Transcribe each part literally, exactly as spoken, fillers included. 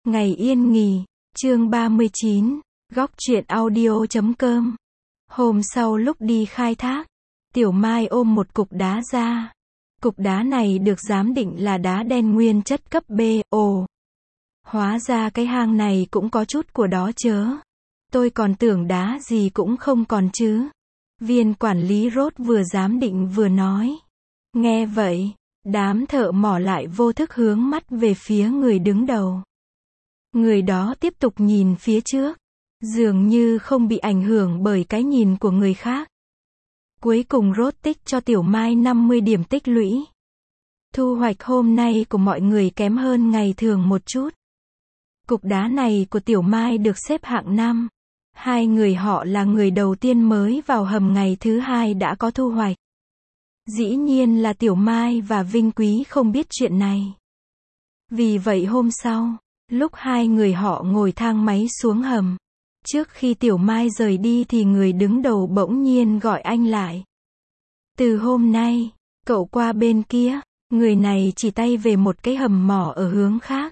Ngày yên nghỉ, chương ba mươi chín, góc truyện audio chấm com. Hôm sau lúc đi khai thác, Tiểu Mai ôm một cục đá ra. Cục đá này được giám định là đá đen nguyên chất cấp B, ồ. Hóa ra cái hang này cũng có chút của đó chớ. Tôi còn tưởng đá gì cũng không còn chứ. Viên quản lý Rốt vừa giám định vừa nói. Nghe vậy, đám thợ mỏ lại vô thức hướng mắt về phía người đứng đầu. Người đó tiếp tục nhìn phía trước, dường như không bị ảnh hưởng bởi cái nhìn của người khác. Cuối cùng Rốt tích cho Tiểu Mai năm mươi điểm tích lũy. Thu hoạch hôm nay của mọi người kém hơn ngày thường một chút. Cục đá này của Tiểu Mai được xếp hạng năm. Hai người họ là người đầu tiên mới vào hầm ngày thứ hai đã có thu hoạch. Dĩ nhiên là Tiểu Mai và Vinh Quý không biết chuyện này. Vì vậy hôm sau, lúc hai người họ ngồi thang máy xuống hầm, trước khi Tiểu Mai rời đi thì người đứng đầu bỗng nhiên gọi anh lại. Từ hôm nay, cậu qua bên kia. Người này chỉ tay về một cái hầm mỏ ở hướng khác.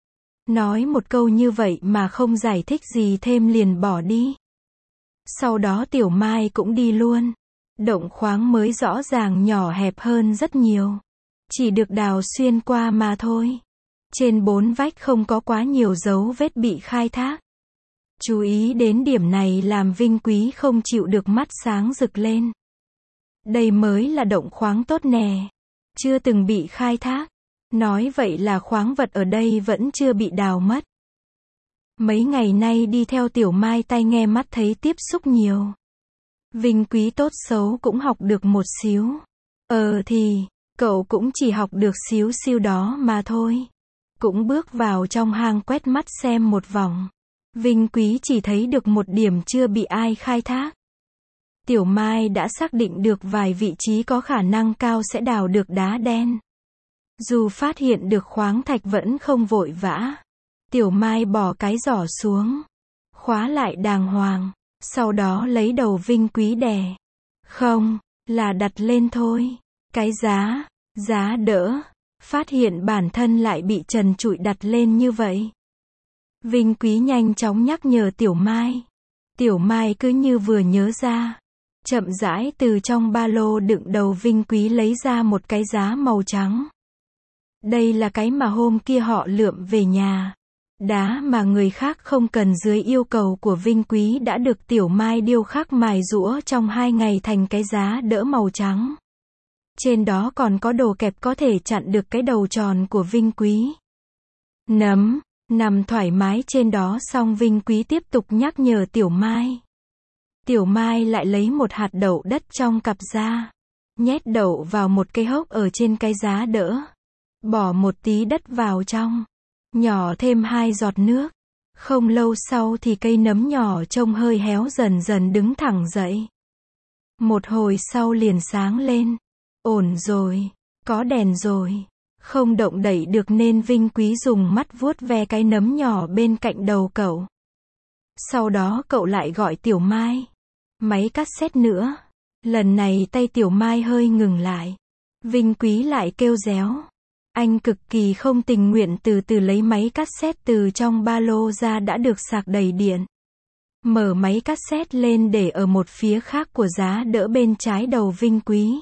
Nói một câu như vậy mà không giải thích gì thêm liền bỏ đi. Sau đó Tiểu Mai cũng đi luôn. Động khoáng mới rõ ràng nhỏ hẹp hơn rất nhiều. Chỉ được đào xuyên qua mà thôi. Trên bốn vách không có quá nhiều dấu vết bị khai thác. Chú ý đến điểm này làm Vinh Quý không chịu được mắt sáng rực lên. Đây mới là động khoáng tốt nè. Chưa từng bị khai thác. Nói vậy là khoáng vật ở đây vẫn chưa bị đào mất. Mấy ngày nay đi theo Tiểu Mai tai nghe mắt thấy tiếp xúc nhiều. Vinh Quý tốt xấu cũng học được một xíu. Ờ thì, cậu cũng chỉ học được xíu xíu đó mà thôi. Cũng bước vào trong hang quét mắt xem một vòng. Vinh Quý chỉ thấy được một điểm chưa bị ai khai thác. Tiểu Mai đã xác định được vài vị trí có khả năng cao sẽ đào được đá đen. Dù phát hiện được khoáng thạch vẫn không vội vã. Tiểu Mai bỏ cái giỏ xuống. Khóa lại đàng hoàng. Sau đó lấy đầu Vinh Quý đè. Không, là đặt lên thôi. Cái giá, giá đỡ. Phát hiện bản thân lại bị trần trụi đặt lên như vậy. Vinh Quý nhanh chóng nhắc nhở Tiểu Mai. Tiểu Mai cứ như vừa nhớ ra. Chậm rãi từ trong ba lô đựng đầu Vinh Quý lấy ra một cái giá màu trắng. Đây là cái mà hôm kia họ lượm về nhà. Đá mà người khác không cần dưới yêu cầu của Vinh Quý đã được Tiểu Mai điêu khắc mài giũa trong hai ngày thành cái giá đỡ màu trắng. Trên đó còn có đồ kẹp có thể chặn được cái đầu tròn của Vinh Quý. Nấm, nằm thoải mái trên đó xong Vinh Quý tiếp tục nhắc nhở Tiểu Mai. Tiểu Mai lại lấy một hạt đậu đất trong cặp ra. Nhét đậu vào một cái hốc ở trên cái giá đỡ. Bỏ một tí đất vào trong. Nhỏ thêm hai giọt nước. Không lâu sau thì cây nấm nhỏ trông hơi héo dần dần đứng thẳng dậy. Một hồi sau liền sáng lên. Ổn rồi. Có đèn rồi. Không động đậy được nên Vinh Quý dùng mắt vuốt ve cái nấm nhỏ bên cạnh đầu cậu. Sau đó cậu lại gọi Tiểu Mai. Máy cassette nữa. Lần này tay Tiểu Mai hơi ngừng lại. Vinh Quý lại kêu réo. Anh cực kỳ không tình nguyện từ từ lấy máy cassette từ trong ba lô ra đã được sạc đầy điện. Mở máy cassette lên để ở một phía khác của giá đỡ bên trái đầu Vinh Quý.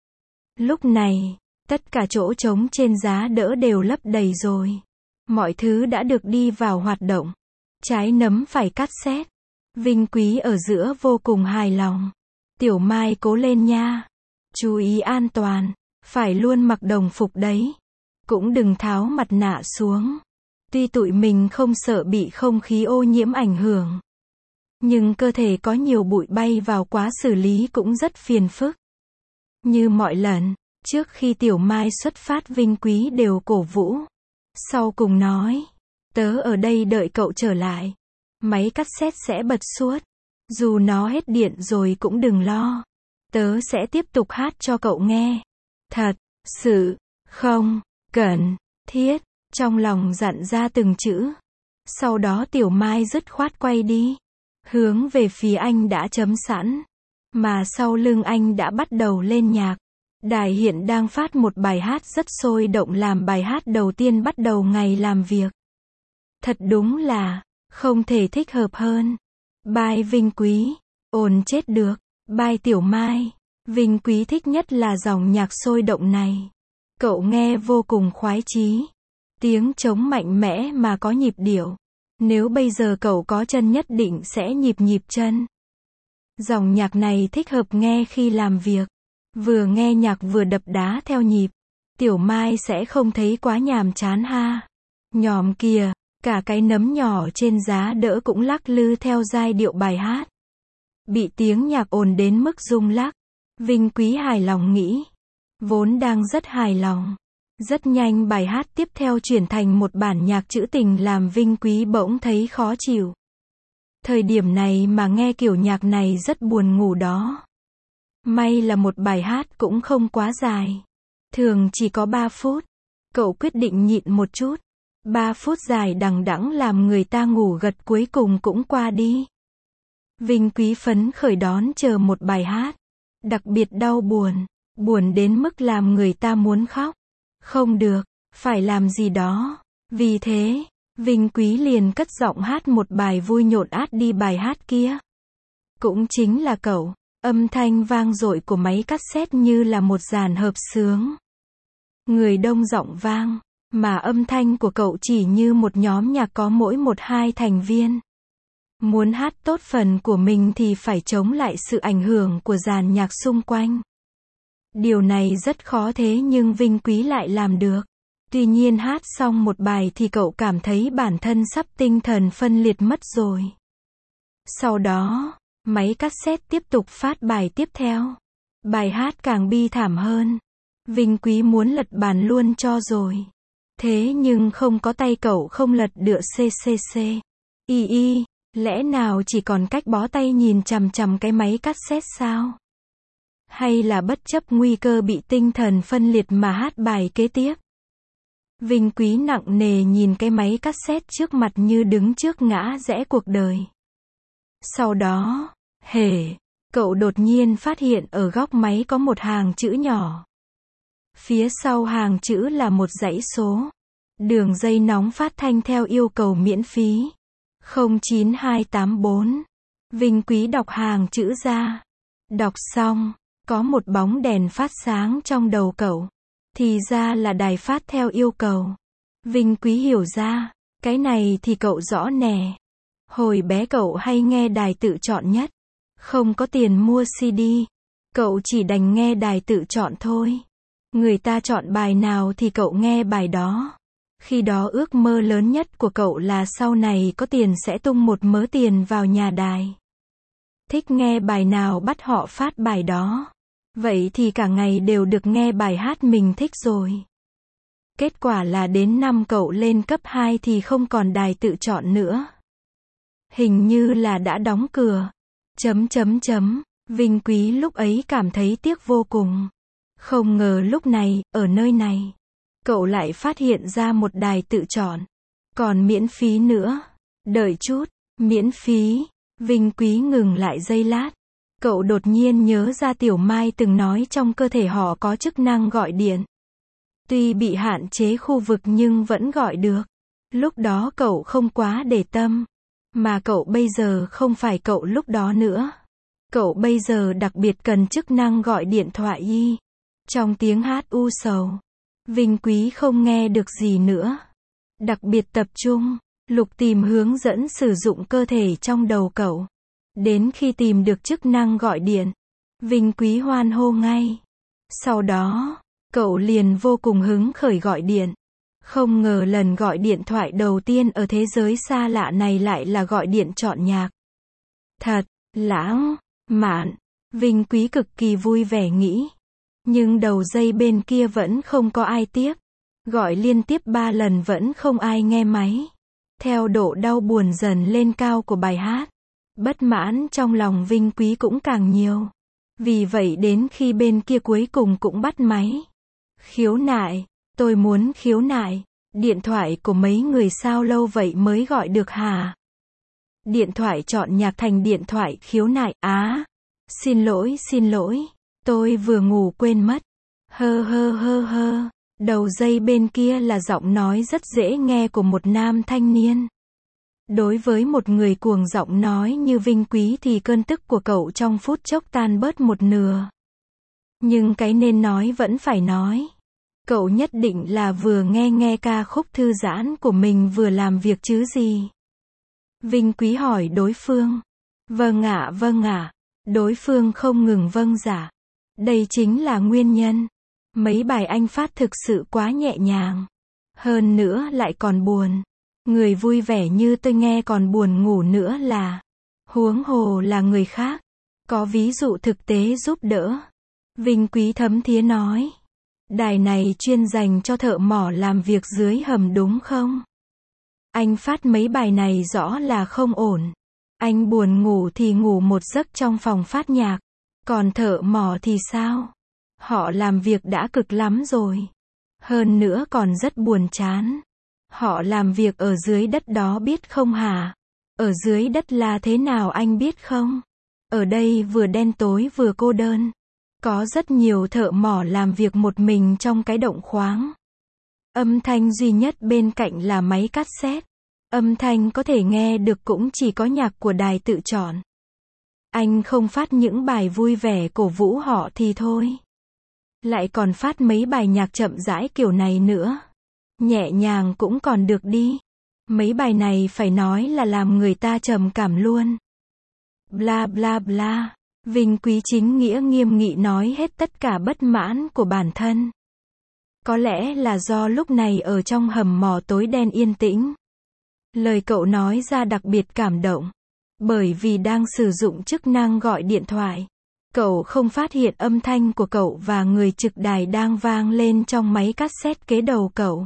Lúc này, tất cả chỗ trống trên giá đỡ đều lấp đầy rồi. Mọi thứ đã được đi vào hoạt động. Trái nấm phải cassette. Vinh Quý ở giữa vô cùng hài lòng. Tiểu Mai cố lên nha. Chú ý an toàn. Phải luôn mặc đồng phục đấy. Cũng đừng tháo mặt nạ xuống. Tuy tụi mình không sợ bị không khí ô nhiễm ảnh hưởng. Nhưng cơ thể có nhiều bụi bay vào quá xử lý cũng rất phiền phức. Như mọi lần, trước khi Tiểu Mai xuất phát Vinh Quý đều cổ vũ. Sau cùng nói. Tớ ở đây đợi cậu trở lại. Máy cassette sẽ bật suốt. Dù nó hết điện rồi cũng đừng lo. Tớ sẽ tiếp tục hát cho cậu nghe. Thật, sự, không, cần, thiết. Trong lòng dặn ra từng chữ. Sau đó Tiểu Mai dứt khoát quay đi. Hướng về phía anh đã chấm sẵn. Mà sau lưng anh đã bắt đầu lên nhạc. Đài hiện đang phát một bài hát rất sôi động làm bài hát đầu tiên bắt đầu ngày làm việc. Thật đúng là, không thể thích hợp hơn. Bye Vinh Quý, ồn chết được. Bye Tiểu Mai, Vinh Quý thích nhất là dòng nhạc sôi động này. Cậu nghe vô cùng khoái chí. Tiếng trống mạnh mẽ mà có nhịp điệu. Nếu bây giờ cậu có chân nhất định sẽ nhịp nhịp chân. Dòng nhạc này thích hợp nghe khi làm việc. Vừa nghe nhạc vừa đập đá theo nhịp. Tiểu Mai sẽ không thấy quá nhàm chán ha. Nhòm kìa, cả cái nấm nhỏ trên giá đỡ cũng lắc lư theo giai điệu bài hát. Bị tiếng nhạc ồn đến mức rung lắc. Vinh Quý hài lòng nghĩ. Vốn đang rất hài lòng. Rất nhanh bài hát tiếp theo chuyển thành một bản nhạc trữ tình làm Vinh Quý bỗng thấy khó chịu. Thời điểm này mà nghe kiểu nhạc này rất buồn ngủ đó. May là một bài hát cũng không quá dài. Thường chỉ có ba phút. Cậu quyết định nhịn một chút. ba phút dài đằng đẵng làm người ta ngủ gật cuối cùng cũng qua đi. Vinh Quý phấn khởi đón chờ một bài hát. Đặc biệt đau buồn. Buồn đến mức làm người ta muốn khóc. Không được, phải làm gì đó. Vì thế, Vinh Quý liền cất giọng hát một bài vui nhộn át đi bài hát kia. Cũng chính là cậu. Âm thanh vang dội của máy cassette như là một dàn hợp xướng. Người đông giọng vang, mà âm thanh của cậu chỉ như một nhóm nhạc có mỗi một hai thành viên. Muốn hát tốt phần của mình thì phải chống lại sự ảnh hưởng của dàn nhạc xung quanh. Điều này rất khó thế nhưng Vinh Quý lại làm được. Tuy nhiên hát xong một bài thì cậu cảm thấy bản thân sắp tinh thần phân liệt mất rồi. Sau đó, máy cassette tiếp tục phát bài tiếp theo. Bài hát càng bi thảm hơn. Vinh Quý muốn lật bàn luôn cho rồi. Thế nhưng không có tay cậu không lật được ccc. Y y, lẽ nào chỉ còn cách bó tay nhìn chằm chằm cái máy cassette sao? Hay là bất chấp nguy cơ bị tinh thần phân liệt mà hát bài kế tiếp? Vinh Quý nặng nề nhìn cái máy cassette trước mặt như đứng trước ngã rẽ cuộc đời. Sau đó, hề, cậu đột nhiên phát hiện ở góc máy có một hàng chữ nhỏ. Phía sau hàng chữ là một dãy số. Đường dây nóng phát thanh theo yêu cầu miễn phí. không chín hai tám bốn. Vinh Quý đọc hàng chữ ra. Đọc xong, có một bóng đèn phát sáng trong đầu cậu. Thì ra là đài phát theo yêu cầu. Vinh Quý hiểu ra, cái này thì cậu rõ nè. Hồi bé cậu hay nghe đài tự chọn nhất. Không có tiền mua xê đê. Cậu chỉ đành nghe đài tự chọn thôi. Người ta chọn bài nào thì cậu nghe bài đó. Khi đó ước mơ lớn nhất của cậu là sau này có tiền sẽ tung một mớ tiền vào nhà đài. Thích nghe bài nào bắt họ phát bài đó. Vậy thì cả ngày đều được nghe bài hát mình thích rồi. Kết quả là đến năm cậu lên cấp hai thì không còn đài tự chọn nữa. Hình như là đã đóng cửa. Chấm chấm chấm. Vinh Quý lúc ấy cảm thấy tiếc vô cùng. Không ngờ lúc này, ở nơi này, cậu lại phát hiện ra một đài tự chọn. Còn miễn phí nữa. Đợi chút, miễn phí. Vinh Quý ngừng lại giây lát. Cậu đột nhiên nhớ ra Tiểu Mai từng nói trong cơ thể họ có chức năng gọi điện. Tuy bị hạn chế khu vực nhưng vẫn gọi được. Lúc đó cậu không quá để tâm. Mà cậu bây giờ không phải cậu lúc đó nữa. Cậu bây giờ đặc biệt cần chức năng gọi điện thoại y. Trong tiếng hát u sầu, Vinh Quý không nghe được gì nữa. Đặc biệt tập trung, lục tìm hướng dẫn sử dụng cơ thể trong đầu cậu. Đến khi tìm được chức năng gọi điện, Vinh Quý hoan hô ngay. Sau đó, cậu liền vô cùng hứng khởi gọi điện. Không ngờ lần gọi điện thoại đầu tiên ở thế giới xa lạ này lại là gọi điện chọn nhạc. Thật, lãng, mạn, Vinh Quý cực kỳ vui vẻ nghĩ. Nhưng đầu dây bên kia vẫn không có ai tiếp. Gọi liên tiếp ba lần vẫn không ai nghe máy. Theo độ đau buồn dần lên cao của bài hát, bất mãn trong lòng Vinh Quý cũng càng nhiều. Vì vậy đến khi bên kia cuối cùng cũng bắt máy. Khiếu nại, tôi muốn khiếu nại. Điện thoại của mấy người sao lâu vậy mới gọi được hả? Điện thoại chọn nhạc thành điện thoại khiếu nại. Á, xin lỗi xin lỗi, tôi vừa ngủ quên mất. Hơ hơ hơ hơ. Đầu dây bên kia là giọng nói rất dễ nghe của một nam thanh niên. Đối với một người cuồng giọng nói như Vinh Quý thì cơn tức của cậu trong phút chốc tan bớt một nửa. Nhưng cái nên nói vẫn phải nói. Cậu nhất định là vừa nghe nghe ca khúc thư giãn của mình vừa làm việc chứ gì. Vinh Quý hỏi đối phương. Vâng ạ, vâng ạ. Đối phương không ngừng vâng dạ. Đây chính là nguyên nhân. Mấy bài anh phát thực sự quá nhẹ nhàng. Hơn nữa lại còn buồn. Người vui vẻ như tôi nghe còn buồn ngủ nữa là. Huống hồ là người khác. Có ví dụ thực tế giúp đỡ. Vinh Quý thấm thía nói. Đài này chuyên dành cho thợ mỏ làm việc dưới hầm đúng không? Anh phát mấy bài này rõ là không ổn. Anh buồn ngủ thì ngủ một giấc trong phòng phát nhạc. Còn thợ mỏ thì sao? Họ làm việc đã cực lắm rồi. Hơn nữa còn rất buồn chán. Họ làm việc ở dưới đất đó biết không hả? Ở dưới đất là thế nào anh biết không? Ở đây vừa đen tối vừa cô đơn. Có rất nhiều thợ mỏ làm việc một mình trong cái động khoáng. Âm thanh duy nhất bên cạnh là máy cassette. Âm thanh có thể nghe được cũng chỉ có nhạc của đài tự chọn. Anh không phát những bài vui vẻ cổ vũ họ thì thôi. Lại còn phát mấy bài nhạc chậm rãi kiểu này nữa. Nhẹ nhàng cũng còn được đi. Mấy bài này phải nói là làm người ta trầm cảm luôn. Bla bla bla. Vinh Quý chính nghĩa nghiêm nghị nói hết tất cả bất mãn của bản thân. Có lẽ là do lúc này ở trong hầm mỏ tối đen yên tĩnh. Lời cậu nói ra đặc biệt cảm động. Bởi vì đang sử dụng chức năng gọi điện thoại. Cậu không phát hiện âm thanh của cậu và người trực đài đang vang lên trong máy cassette kế đầu cậu.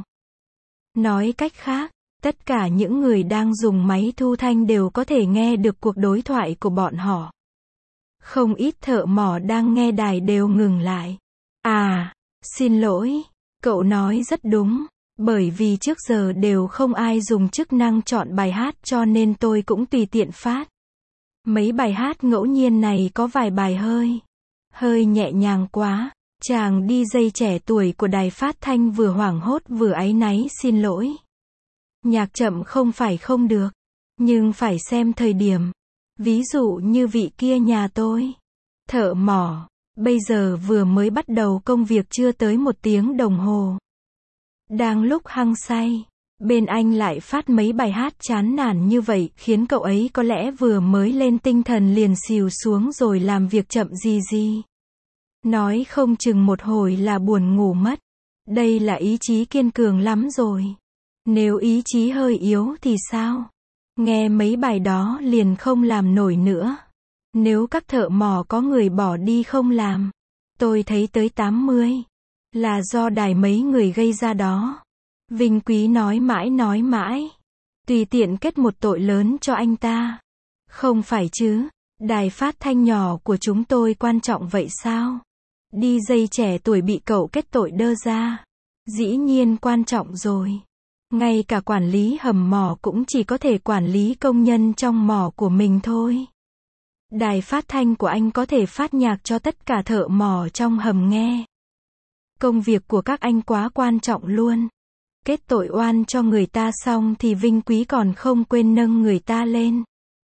Nói cách khác, tất cả những người đang dùng máy thu thanh đều có thể nghe được cuộc đối thoại của bọn họ. Không ít thợ mỏ đang nghe đài đều ngừng lại. À, xin lỗi, cậu nói rất đúng, bởi vì trước giờ đều không ai dùng chức năng chọn bài hát cho nên tôi cũng tùy tiện phát. Mấy bài hát ngẫu nhiên này có vài bài hơi, hơi nhẹ nhàng quá. Chàng đi dây trẻ tuổi của đài phát thanh vừa hoảng hốt vừa áy náy xin lỗi. Nhạc chậm không phải không được, nhưng phải xem thời điểm. Ví dụ như vị kia nhà tôi, thợ mỏ, bây giờ vừa mới bắt đầu công việc chưa tới một tiếng đồng hồ. Đang lúc hăng say, bên anh lại phát mấy bài hát chán nản như vậy khiến cậu ấy có lẽ vừa mới lên tinh thần liền xìu xuống rồi làm việc chậm gì gì. Nói không chừng một hồi là buồn ngủ mất. Đây là ý chí kiên cường lắm rồi. Nếu ý chí hơi yếu thì sao? Nghe mấy bài đó liền không làm nổi nữa. Nếu các thợ mỏ có người bỏ đi không làm, tôi thấy tới tám mươi. Là do đài mấy người gây ra đó. Vinh Quý nói mãi nói mãi. Tùy tiện kết một tội lớn cho anh ta. Không phải chứ, đài phát thanh nhỏ của chúng tôi quan trọng vậy sao? đi jây trẻ tuổi bị cậu kết tội đơ ra. Dĩ nhiên quan trọng rồi. Ngay cả quản lý hầm mỏ cũng chỉ có thể quản lý công nhân trong mỏ của mình thôi. Đài phát thanh của anh có thể phát nhạc cho tất cả thợ mỏ trong hầm nghe. Công việc của các anh quá quan trọng luôn. Kết tội oan cho người ta xong thì Vinh Quý còn không quên nâng người ta lên.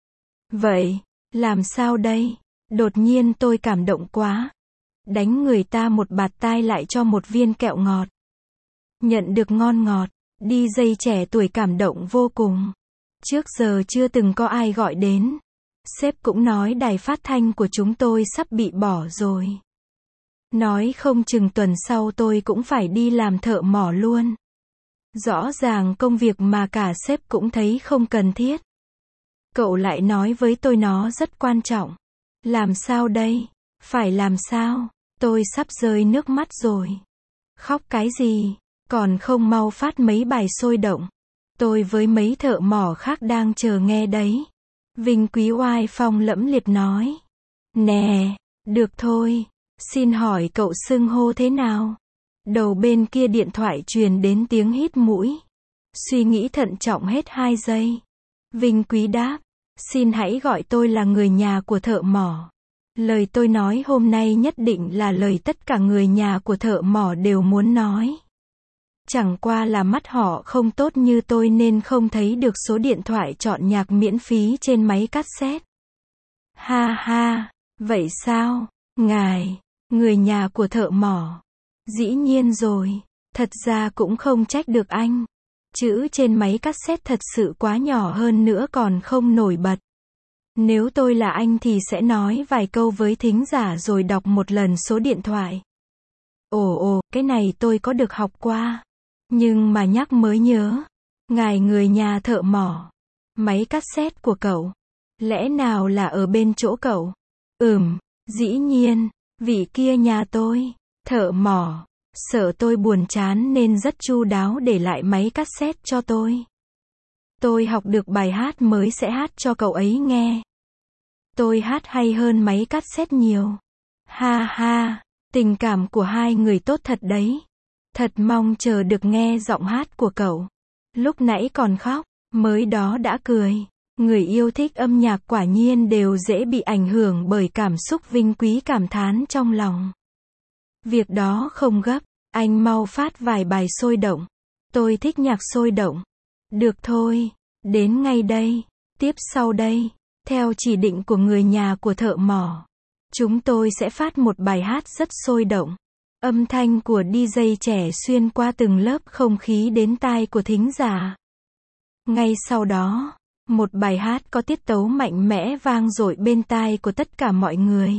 Vậy, làm sao đây? Đột nhiên tôi cảm động quá. Đánh người ta một bạt tai lại cho một viên kẹo ngọt. Nhận được ngon ngọt, đi jây trẻ tuổi cảm động vô cùng. Trước giờ chưa từng có ai gọi đến. Sếp cũng nói đài phát thanh của chúng tôi sắp bị bỏ rồi. Nói không chừng tuần sau tôi cũng phải đi làm thợ mỏ luôn. Rõ ràng công việc mà cả sếp cũng thấy không cần thiết. Cậu lại nói với tôi nó rất quan trọng. Làm sao đây? Phải làm sao? Tôi sắp rơi nước mắt rồi. Khóc cái gì? Còn không mau phát mấy bài sôi động. Tôi với mấy thợ mỏ khác đang chờ nghe đấy. Vinh Quý oai phong lẫm liệt nói. Nè, được thôi. Xin hỏi cậu xưng hô thế nào? Đầu bên kia điện thoại truyền đến tiếng hít mũi. Suy nghĩ thận trọng hết hai giây. Vinh Quý đáp. Xin hãy gọi tôi là người nhà của thợ mỏ. Lời tôi nói hôm nay nhất định là lời tất cả người nhà của thợ mỏ đều muốn nói. Chẳng qua là mắt họ không tốt như tôi nên không thấy được số điện thoại chọn nhạc miễn phí trên máy cassette. Ha ha, vậy sao, ngài, người nhà của thợ mỏ. Dĩ nhiên rồi, thật ra cũng không trách được anh. Chữ trên máy cassette thật sự quá nhỏ hơn nữa còn không nổi bật. Nếu tôi là anh thì sẽ nói vài câu với thính giả rồi đọc một lần số điện thoại. Ồ ồ, cái này tôi có được học qua. Nhưng mà nhắc mới nhớ. Ngài người nhà thợ mỏ. Máy cassette của cậu. Lẽ nào là ở bên chỗ cậu? Ừm, dĩ nhiên, vị kia nhà tôi. Thợ mỏ. Sợ tôi buồn chán nên rất chu đáo để lại máy cassette cho tôi. Tôi học được bài hát mới sẽ hát cho cậu ấy nghe. Tôi hát hay hơn máy cassette nhiều. Ha ha, tình cảm của hai người tốt thật đấy. Thật mong chờ được nghe giọng hát của cậu. Lúc nãy còn khóc, mới đó đã cười. Người yêu thích âm nhạc quả nhiên đều dễ bị ảnh hưởng bởi cảm xúc vinh quý cảm thán trong lòng. Việc đó không gấp, anh mau phát vài bài sôi động. Tôi thích nhạc sôi động. Được thôi, đến ngay đây. Tiếp sau đây, theo chỉ định của người nhà của thợ mỏ, chúng tôi sẽ phát một bài hát rất sôi động. Âm thanh của đi giây trẻ xuyên qua từng lớp không khí đến tai của thính giả. Ngay sau đó, một bài hát có tiết tấu mạnh mẽ vang dội bên tai của tất cả mọi người.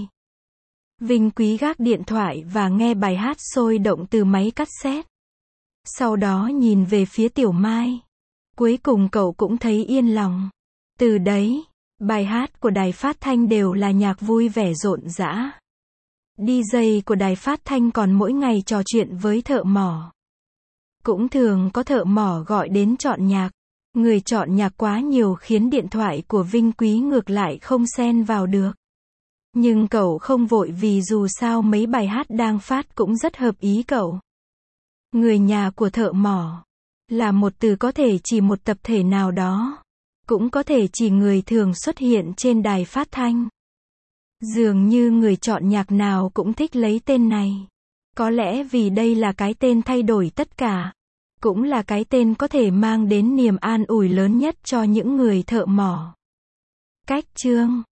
Vinh quý gác điện thoại và nghe bài hát sôi động từ máy cassette. Sau đó nhìn về phía Tiểu Mai. Cuối cùng cậu cũng thấy yên lòng. Từ đấy, bài hát của đài phát thanh đều là nhạc vui vẻ rộn rã. đi jây của đài phát thanh còn mỗi ngày trò chuyện với thợ mỏ. Cũng thường có thợ mỏ gọi đến chọn nhạc. Người chọn nhạc quá nhiều khiến điện thoại của Vinh Quý ngược lại không xen vào được. Nhưng cậu không vội vì dù sao mấy bài hát đang phát cũng rất hợp ý cậu. Người nhà của thợ mỏ là một từ có thể chỉ một tập thể nào đó. Cũng có thể chỉ người thường xuất hiện trên đài phát thanh. Dường như người chọn nhạc nào cũng thích lấy tên này. Có lẽ vì đây là cái tên thay đổi tất cả. Cũng là cái tên có thể mang đến niềm an ủi lớn nhất cho những người thợ mỏ. Cách chương